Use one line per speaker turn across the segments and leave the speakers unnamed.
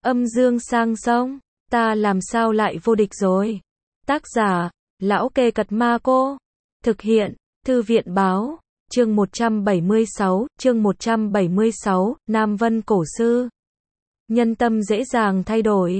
Âm dương sang sông, ta làm sao lại vô địch rồi. Tác giả, Lão Kê Cật Ma Cô. Thực hiện, Thư viện Báo. Chương 176, Nam Vân Cổ Sư. Nhân tâm dễ dàng thay đổi.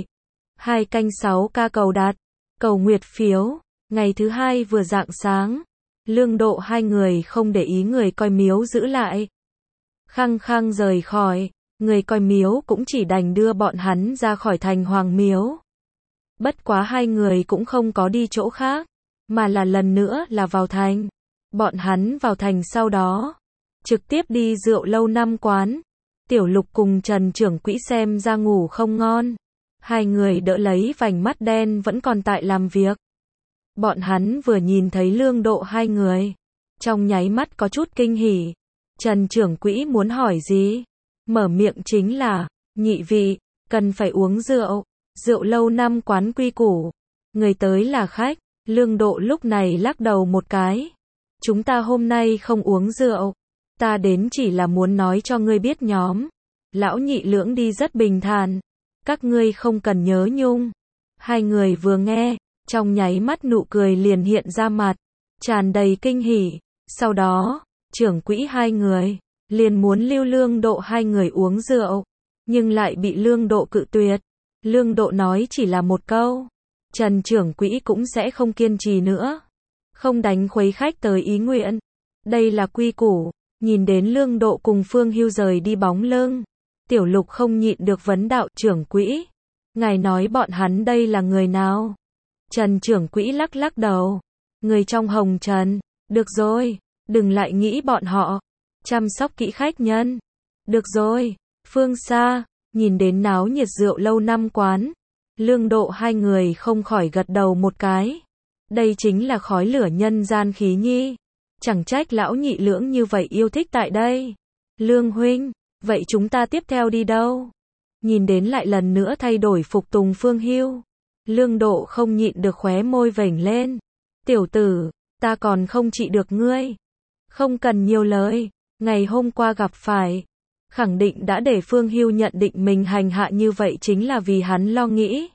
2/6 cầu đặt, cầu nguyệt phiếu. Ngày thứ hai vừa rạng sáng, Lương Độ hai người không để ý người coi miếu giữ lại. Khăng khăng rời khỏi, người coi miếu cũng chỉ đành đưa bọn hắn ra khỏi thành Hoàng Miếu. Bất quá hai người cũng không có đi chỗ khác, mà là lần nữa là vào thành. Bọn hắn vào thành sau đó, trực tiếp đi rượu lâu năm quán. Tiểu Lục cùng Trần Trưởng Quỹ xem ra ngủ không ngon. Hai người đỡ lấy vành mắt đen vẫn còn tại làm việc. Bọn hắn vừa nhìn thấy Lương Độ hai người, trong nháy mắt có chút kinh hỉ. Trần Trưởng Quỹ muốn hỏi gì? Mở miệng chính là, nhị vị, cần phải uống rượu. Rượu lâu năm quán quy củ. Người tới là khách. Lương Độ lúc này lắc đầu một cái. Chúng ta hôm nay không uống rượu. Ta đến chỉ là muốn nói cho ngươi biết nhóm Lão Nhị Lưỡng đi rất bình thản. Các ngươi không cần nhớ nhung. Hai người vừa nghe, trong nháy mắt nụ cười liền hiện ra mặt, tràn đầy kinh hỉ. Sau đó, trưởng quỹ hai người liền muốn lưu Lương Độ hai người uống rượu, nhưng lại bị Lương Độ cự tuyệt. Lương Độ nói chỉ là một câu, Trần Trưởng Quỹ cũng sẽ không kiên trì nữa, không đánh khuấy khách tới ý nguyện. Đây là quy củ. Nhìn đến Lương Độ cùng Phương Hưu rời đi bóng lưng, Tiểu Lục không nhịn được vấn đạo: Trưởng Quỹ, ngài nói bọn hắn đây là người nào? Trần Trưởng Quỹ lắc lắc đầu, người trong hồng trần. Được rồi, đừng lại nghĩ bọn họ, chăm sóc kỹ khách nhân. Được rồi. Phương xa, nhìn đến náo nhiệt rượu lâu năm quán, Lương Độ hai người không khỏi gật đầu một cái. Đây chính là khói lửa nhân gian khí nhi. Chẳng trách Lão Nhị Lưỡng như vậy yêu thích tại đây. Lương huynh, vậy chúng ta tiếp theo đi đâu? Nhìn đến lại lần nữa thay đổi phục tùng Phương Hưu, Lương Độ không nhịn được khóe môi vểnh lên. Tiểu tử, ta còn không trị được ngươi. Không cần nhiều lời, ngày hôm qua gặp phải, khẳng định đã để Phương Hưu nhận định mình hành hạ như vậy chính là vì hắn lo nghĩ.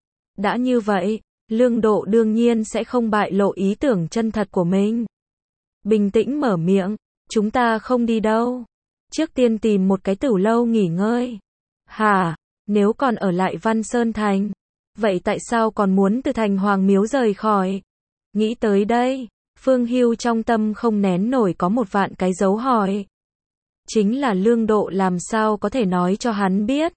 Đã như vậy, Lương Độ đương nhiên sẽ không bại lộ ý tưởng chân thật của mình. Bình tĩnh mở miệng, chúng ta không đi đâu. Trước tiên tìm một cái tửu lâu nghỉ ngơi. Hả, nếu còn ở lại Văn Sơn Thành, vậy tại sao còn muốn từ thành Hoàng Miếu rời khỏi? Nghĩ tới đây, Phương Hưu trong tâm không nén nổi có một vạn cái dấu hỏi. Chính là Lương Độ làm sao có thể nói cho hắn biết.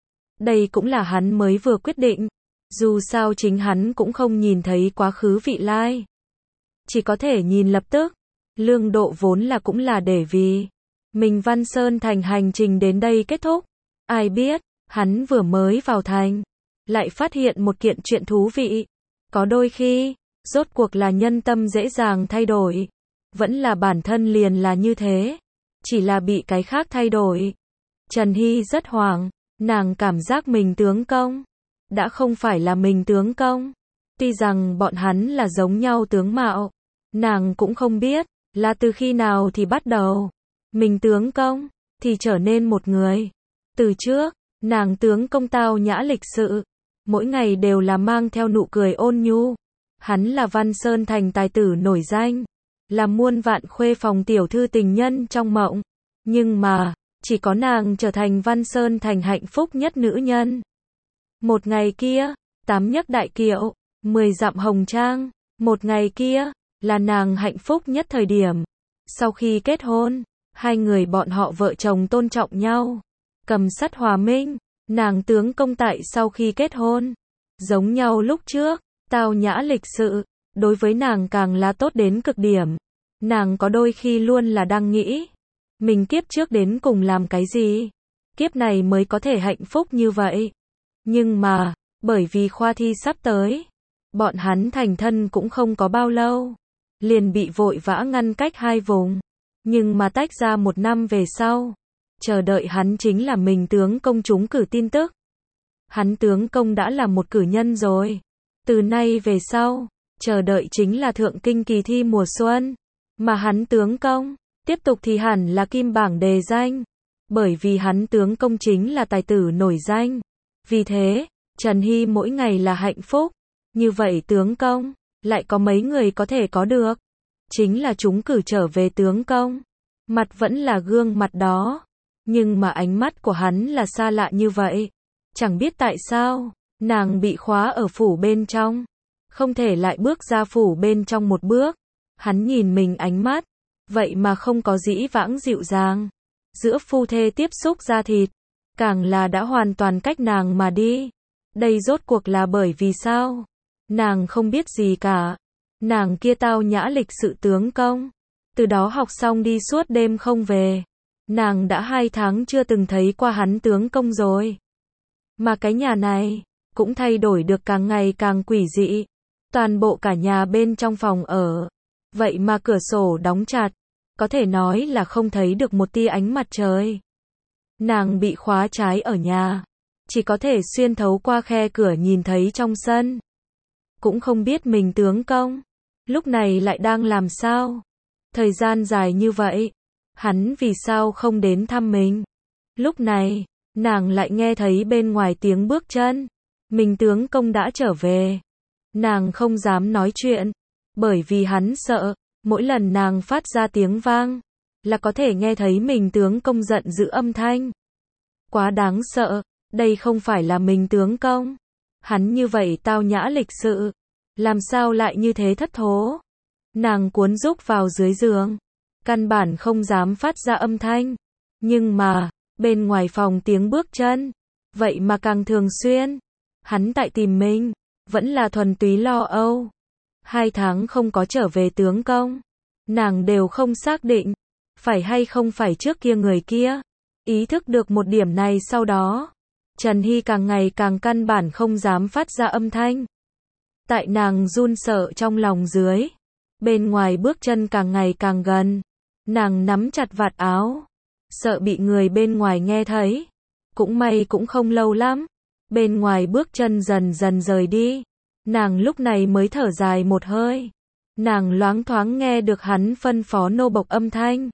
Đây cũng là hắn mới vừa quyết định. Dù sao chính hắn cũng không nhìn thấy quá khứ vị lai, chỉ có thể nhìn lập tức. Lương Độ vốn là cũng là để vì mình Văn Sơn Thành hành trình đến đây kết thúc. Ai biết, hắn vừa mới vào thành, lại phát hiện một kiện chuyện thú vị. Có đôi khi, rốt cuộc là nhân tâm dễ dàng thay đổi, vẫn là bản thân liền là như thế, chỉ là bị cái khác thay đổi. Trần Hy rất hoảng, nàng cảm giác mình tướng công đã không phải là mình tướng công. Tuy rằng bọn hắn là giống nhau tướng mạo, nàng cũng không biết là từ khi nào thì bắt đầu mình tướng công thì trở nên một người. Từ trước, nàng tướng công tao nhã lịch sự, mỗi ngày đều là mang theo nụ cười ôn nhu. Hắn là Văn Sơn Thành tài tử nổi danh, là muôn vạn khuê phòng tiểu thư tình nhân trong mộng. Nhưng mà, chỉ có nàng trở thành Văn Sơn Thành hạnh phúc nhất nữ nhân. Một ngày kia, 8 nhấc đại kiệu, 10 dặm hồng trang. Một ngày kia, là nàng hạnh phúc nhất thời điểm. Sau khi kết hôn, hai người bọn họ vợ chồng tôn trọng nhau, cầm sắt hòa minh. Nàng tướng công tại sau khi kết hôn, giống nhau lúc trước, tao nhã lịch sự, đối với nàng càng là tốt đến cực điểm. Nàng có đôi khi luôn là đang nghĩ, mình kiếp trước đến cùng làm cái gì, kiếp này mới có thể hạnh phúc như vậy. Nhưng mà, bởi vì khoa thi sắp tới, bọn hắn thành thân cũng không có bao lâu, liền bị vội vã ngăn cách hai vùng. Nhưng mà tách ra 1 năm về sau, chờ đợi hắn chính là mình tướng công trúng cử tin tức. Hắn tướng công đã là một cử nhân rồi. Từ nay về sau, chờ đợi chính là thượng kinh kỳ thi mùa xuân. Mà hắn tướng công, tiếp tục thì hẳn là kim bảng đề danh. Bởi vì hắn tướng công chính là tài tử nổi danh. Vì thế, Trần Hy mỗi ngày là hạnh phúc. Như vậy tướng công, lại có mấy người có thể có được. Chính là trúng cử trở về tướng công. Mặt vẫn là gương mặt đó. Nhưng mà ánh mắt của hắn là xa lạ như vậy. Chẳng biết tại sao, nàng bị khóa ở phủ bên trong. Không thể lại bước ra phủ bên trong một bước. Hắn nhìn mình ánh mắt. Vậy mà không có dĩ vãng dịu dàng. Giữa phu thê tiếp xúc da thịt. Càng là đã hoàn toàn cách nàng mà đi. Đây rốt cuộc là bởi vì sao? Nàng không biết gì cả. Nàng kia tao nhã lịch sự tướng công. Từ đó học xong đi suốt đêm không về. Nàng đã 2 tháng chưa từng thấy qua hắn tướng công rồi. Mà cái nhà này, cũng thay đổi được càng ngày càng quỷ dị. Toàn bộ cả nhà bên trong phòng ở. Vậy mà cửa sổ đóng chặt. Có thể nói là không thấy được một tia ánh mặt trời. Nàng bị khóa trái ở nhà. Chỉ có thể xuyên thấu qua khe cửa nhìn thấy trong sân. Cũng không biết mình tướng công. Lúc này lại đang làm sao? Thời gian dài như vậy. Hắn vì sao không đến thăm mình? Lúc này, nàng lại nghe thấy bên ngoài tiếng bước chân. Mình tướng công đã trở về. Nàng không dám nói chuyện. Bởi vì hắn sợ. Mỗi lần nàng phát ra tiếng vang. Là có thể nghe thấy mình tướng công giận dữ âm thanh. Quá đáng sợ. Đây không phải là mình tướng công. Hắn như vậy tao nhã lịch sự. Làm sao lại như thế thất thố? Nàng cuốn rúc vào dưới giường. Căn bản không dám phát ra âm thanh. Nhưng mà, bên ngoài phòng tiếng bước chân. Vậy mà càng thường xuyên. Hắn tại tìm mình. Vẫn là thuần túy lo âu. 2 tháng không có trở về tướng công. Nàng đều không xác định. Phải hay không phải trước kia người kia. Ý thức được một điểm này sau đó. Trần Hy càng ngày càng căn bản không dám phát ra âm thanh. Tại nàng run sợ trong lòng dưới. Bên ngoài bước chân càng ngày càng gần. Nàng nắm chặt vạt áo. Sợ bị người bên ngoài nghe thấy. Cũng may cũng không lâu lắm. Bên ngoài bước chân dần dần rời đi. Nàng lúc này mới thở dài một hơi. Nàng loáng thoáng nghe được hắn phân phó nô bộc âm thanh.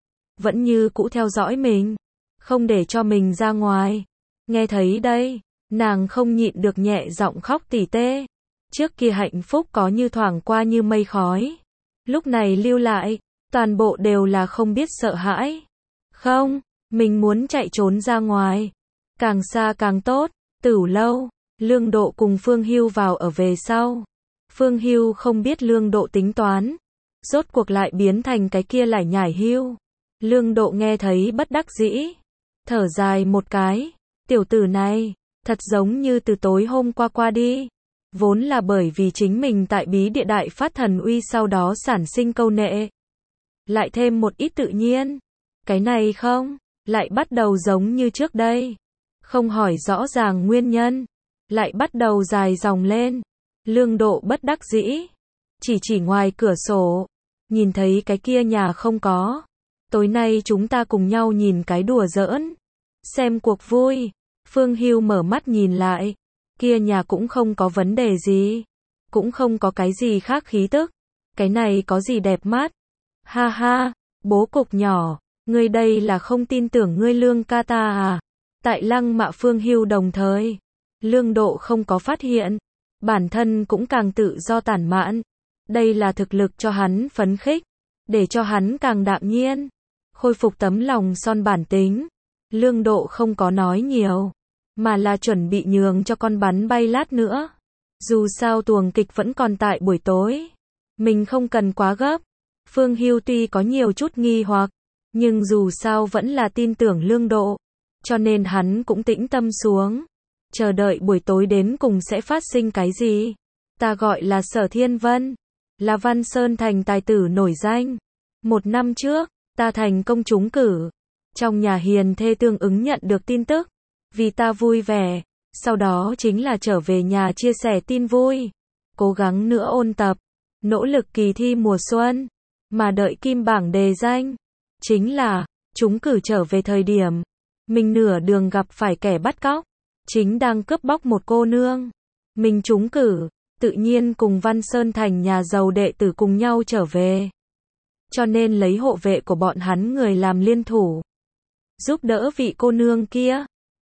Vẫn như cũ theo dõi mình. Không để cho mình ra ngoài. Nghe thấy đây, nàng không nhịn được nhẹ giọng khóc tỉ tê. Trước kia hạnh phúc có như thoảng qua như mây khói. Lúc này lưu lại, toàn bộ đều là không biết sợ hãi. Không, mình muốn chạy trốn ra ngoài. Càng xa càng tốt. Tửu lâu, Lương Độ cùng Phương Hưu vào ở về sau. Phương Hưu không biết Lương Độ tính toán. Rốt cuộc lại biến thành cái kia lải nhải Hưu. Lương Độ nghe thấy bất đắc dĩ. Thở dài một cái. Tiểu tử này, thật giống như từ tối hôm qua qua đi. Vốn là bởi vì chính mình tại bí địa đại phát thần uy sau đó sản sinh câu nệ. Lại thêm một ít tự nhiên. Cái này không, lại bắt đầu giống như trước đây. Không hỏi rõ ràng nguyên nhân. Lại bắt đầu dài dòng lên. Lương Độ bất đắc dĩ. Chỉ ngoài cửa sổ. Nhìn thấy cái kia nhà không có. Tối nay chúng ta cùng nhau nhìn cái đùa giỡn. Xem cuộc vui. Phương Hưu mở mắt nhìn lại. Kia nhà cũng không có vấn đề gì. Cũng không có cái gì khác khí tức. Cái này có gì đẹp mắt. Ha ha, bố cục nhỏ. Ngươi đây là không tin tưởng ngươi Lương ca ta à? Tại Lăng Mạ Phương Hưu đồng thời. Lương Độ không có phát hiện. Bản thân cũng càng tự do tản mạn. Đây là thực lực cho hắn phấn khích. Để cho hắn càng đạm nhiên. Khôi phục tấm lòng son bản tính. Lương Độ không có nói nhiều. Mà là chuẩn bị nhường cho con bắn bay lát nữa. Dù sao tuồng kịch vẫn còn tại buổi tối. Mình không cần quá gấp. Phương Hưu tuy có nhiều chút nghi hoặc. Nhưng dù sao vẫn là tin tưởng Lương Độ. Cho nên hắn cũng tĩnh tâm xuống. Chờ đợi buổi tối đến cùng sẽ phát sinh cái gì. Ta gọi là Sở Thiên Vân. Là Văn Sơn Thành tài tử nổi danh. 1 năm trước, ta thành công trúng cử. Trong nhà hiền thê tương ứng nhận được tin tức. Vì ta vui vẻ. Sau đó chính là trở về nhà chia sẻ tin vui. Cố gắng nữa ôn tập. Nỗ lực kỳ thi mùa xuân. Mà đợi kim bảng đề danh. Chính là, trúng cử trở về thời điểm. Mình nửa đường gặp phải kẻ bắt cóc. Chính đang cướp bóc một cô nương. Mình trúng cử. Tự nhiên cùng Văn Sơn Thành nhà giàu đệ tử cùng nhau trở về. Cho nên lấy hộ vệ của bọn hắn người làm liên thủ. Giúp đỡ vị cô nương kia.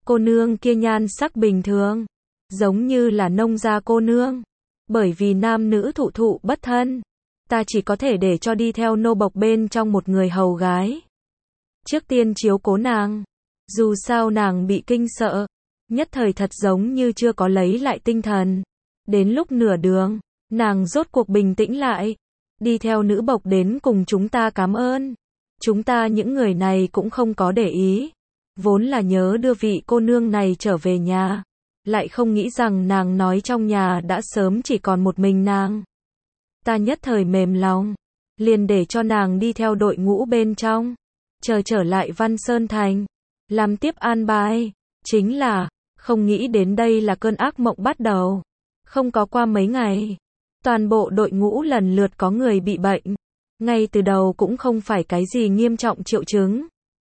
Cô nương kia nhan sắc bình thường, giống như là nông gia cô nương. Bởi vì nam nữ thụ thụ bất thân, ta chỉ có thể để cho đi theo nô bộc bên trong một người hầu gái. Trước tiên chiếu cố nàng, dù sao nàng bị kinh sợ, nhất thời thật giống như chưa có lấy lại tinh thần. Đến lúc nửa đường, nàng rốt cuộc bình tĩnh lại, đi theo nữ bộc đến cùng chúng ta cảm ơn. Chúng ta những người này cũng không có để ý, vốn là nhớ đưa vị cô nương này trở về nhà, lại không nghĩ rằng nàng nói trong nhà đã sớm chỉ còn một mình nàng. Ta nhất thời mềm lòng, liền để cho nàng đi theo đội ngũ bên trong, chờ trở lại Văn Sơn Thành, làm tiếp an bài. Chính là, không nghĩ đến đây là cơn ác mộng bắt đầu. Không có qua mấy ngày, toàn bộ đội ngũ lần lượt có người bị bệnh. Ngay từ đầu cũng không phải cái gì nghiêm trọng triệu chứng.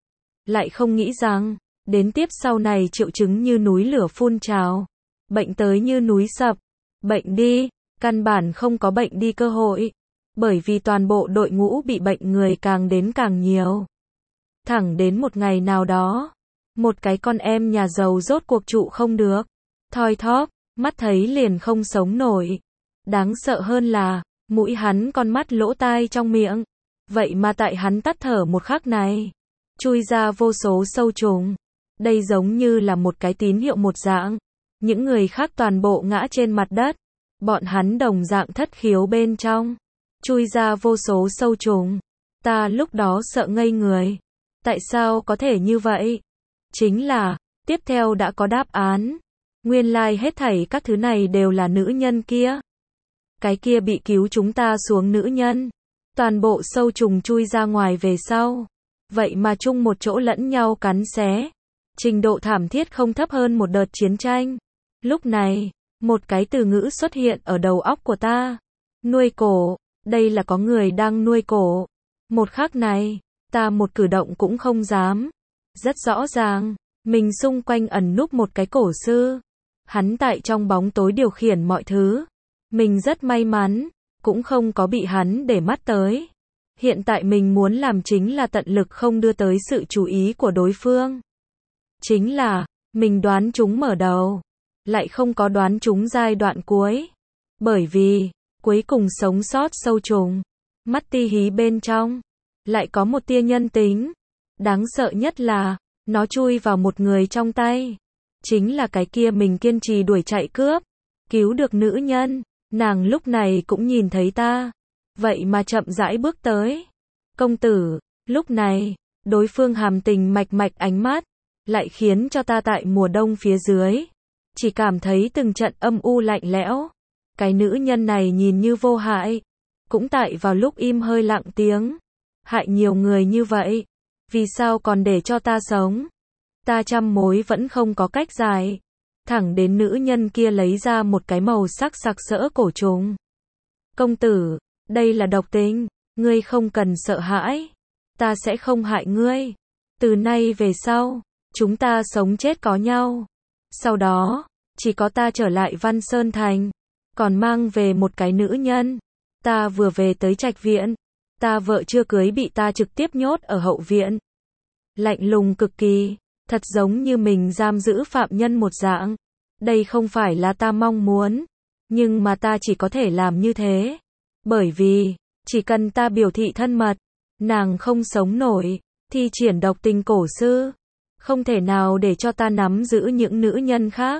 Lại không nghĩ rằng, đến tiếp sau này triệu chứng như núi lửa phun trào. Bệnh tới như núi sập. Bệnh đi, căn bản không có bệnh đi cơ hội. Bởi vì toàn bộ đội ngũ bị bệnh người càng đến càng nhiều. Thẳng đến một ngày nào đó, một cái con em nhà giàu rốt cuộc trụ không được. Thoi thóp, mắt thấy liền không sống nổi. Đáng sợ hơn là, mũi hắn con mắt lỗ tai trong miệng. Vậy mà tại hắn tắt thở một khắc này, chui ra vô số sâu trùng. Đây giống như là một cái tín hiệu một dạng. Những người khác toàn bộ ngã trên mặt đất. Bọn hắn đồng dạng thất khiếu bên trong, chui ra vô số sâu trùng. Ta lúc đó sợ ngây người. Tại sao có thể như vậy? Chính là, tiếp theo đã có đáp án. Nguyên lai hết thảy các thứ này đều là nữ nhân kia. Cái kia bị cứu chúng ta xuống nữ nhân. Toàn bộ sâu trùng chui ra ngoài về sau. Vậy mà chung một chỗ lẫn nhau cắn xé. Trình độ thảm thiết không thấp hơn một đợt chiến tranh. Lúc này, một cái từ ngữ xuất hiện ở đầu óc của ta. Nuôi cổ. Đây là có người đang nuôi cổ. Một khắc này, ta một cử động cũng không dám. Rất rõ ràng, mình xung quanh ẩn núp một cái cổ sư. Hắn tại trong bóng tối điều khiển mọi thứ. Mình rất may mắn, cũng không có bị hắn để mắt tới. Hiện tại mình muốn làm chính là tận lực không đưa tới sự chú ý của đối phương. Chính là, mình đoán chúng mở đầu, lại không có đoán chúng giai đoạn cuối. Bởi vì, cuối cùng sống sót sâu trùng, mắt ti hí bên trong, lại có một tia nhân tính. Đáng sợ nhất là, nó chui vào một người trong tay. Chính là cái kia mình kiên trì đuổi chạy cướp, cứu được nữ nhân. Nàng lúc này cũng nhìn thấy ta, vậy mà chậm rãi bước tới. Công tử, lúc này, đối phương hàm tình mạch mạch ánh mắt, lại khiến cho ta tại mùa đông phía dưới, chỉ cảm thấy từng trận âm u lạnh lẽo. Cái nữ nhân này nhìn như vô hại, cũng tại vào lúc im hơi lặng tiếng, hại nhiều người như vậy, vì sao còn để cho ta sống? Ta trăm mối vẫn không có cách giải. Thẳng đến nữ nhân kia lấy ra một cái màu sắc sặc sỡ cổ trùng. Công tử, đây là độc tính, ngươi không cần sợ hãi. Ta sẽ không hại ngươi. Từ nay về sau, chúng ta sống chết có nhau. Sau đó, chỉ có ta trở lại Văn Sơn Thành, còn mang về một cái nữ nhân. Ta vừa về tới trạch viện, ta vợ chưa cưới bị ta trực tiếp nhốt ở hậu viện. Lạnh lùng cực kỳ. Thật giống như mình giam giữ phạm nhân một dạng. Đây không phải là ta mong muốn, nhưng mà ta chỉ có thể làm như thế. Bởi vì, chỉ cần ta biểu thị thân mật, nàng không sống nổi, thi triển độc tình cổ sư, không thể nào để cho ta nắm giữ những nữ nhân khác.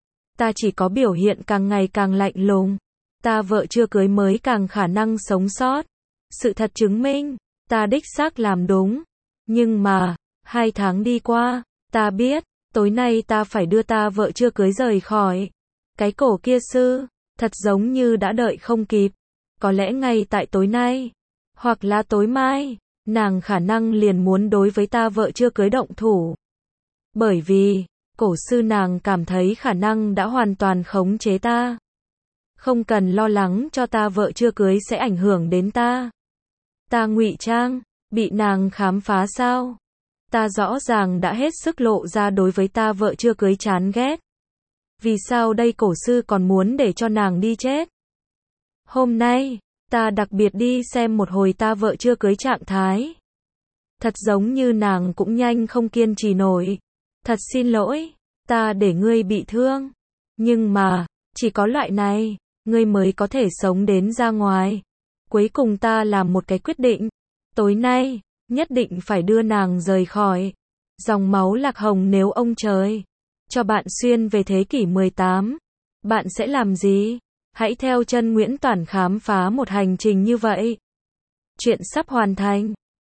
Ta chỉ có biểu hiện càng ngày càng lạnh lùng. Ta vợ chưa cưới mới càng khả năng sống sót. Sự thật chứng minh, ta đích xác làm đúng. Nhưng mà, 2 tháng đi qua, ta biết, tối nay ta phải đưa ta vợ chưa cưới rời khỏi. Cái cổ kia sư, thật giống như đã đợi không kịp. Có lẽ ngay tại tối nay, hoặc là tối mai, nàng khả năng liền muốn đối với ta vợ chưa cưới động thủ. Bởi vì, cổ sư nàng cảm thấy khả năng đã hoàn toàn khống chế ta. Không cần lo lắng cho ta vợ chưa cưới sẽ ảnh hưởng đến ta. Ta ngụy trang, bị nàng khám phá sao? Ta rõ ràng đã hết sức lộ ra đối với ta vợ chưa cưới chán ghét. Vì sao đây cổ sư còn muốn để cho nàng đi chết? Hôm nay, ta đặc biệt đi xem một hồi ta vợ chưa cưới trạng thái. Thật giống như nàng cũng nhanh không kiên trì nổi. Thật xin lỗi, ta để ngươi bị thương. Nhưng mà, chỉ có loại này, ngươi mới có thể sống đến ra ngoài. Cuối cùng ta làm một cái quyết định. Tối nay, nhất định phải đưa nàng rời khỏi. Dòng máu Lạc Hồng nếu ông trời cho bạn xuyên về thế kỷ 18, bạn sẽ làm gì? Hãy theo chân Nguyễn Toản khám phá một hành trình như vậy. Chuyện sắp hoàn thành.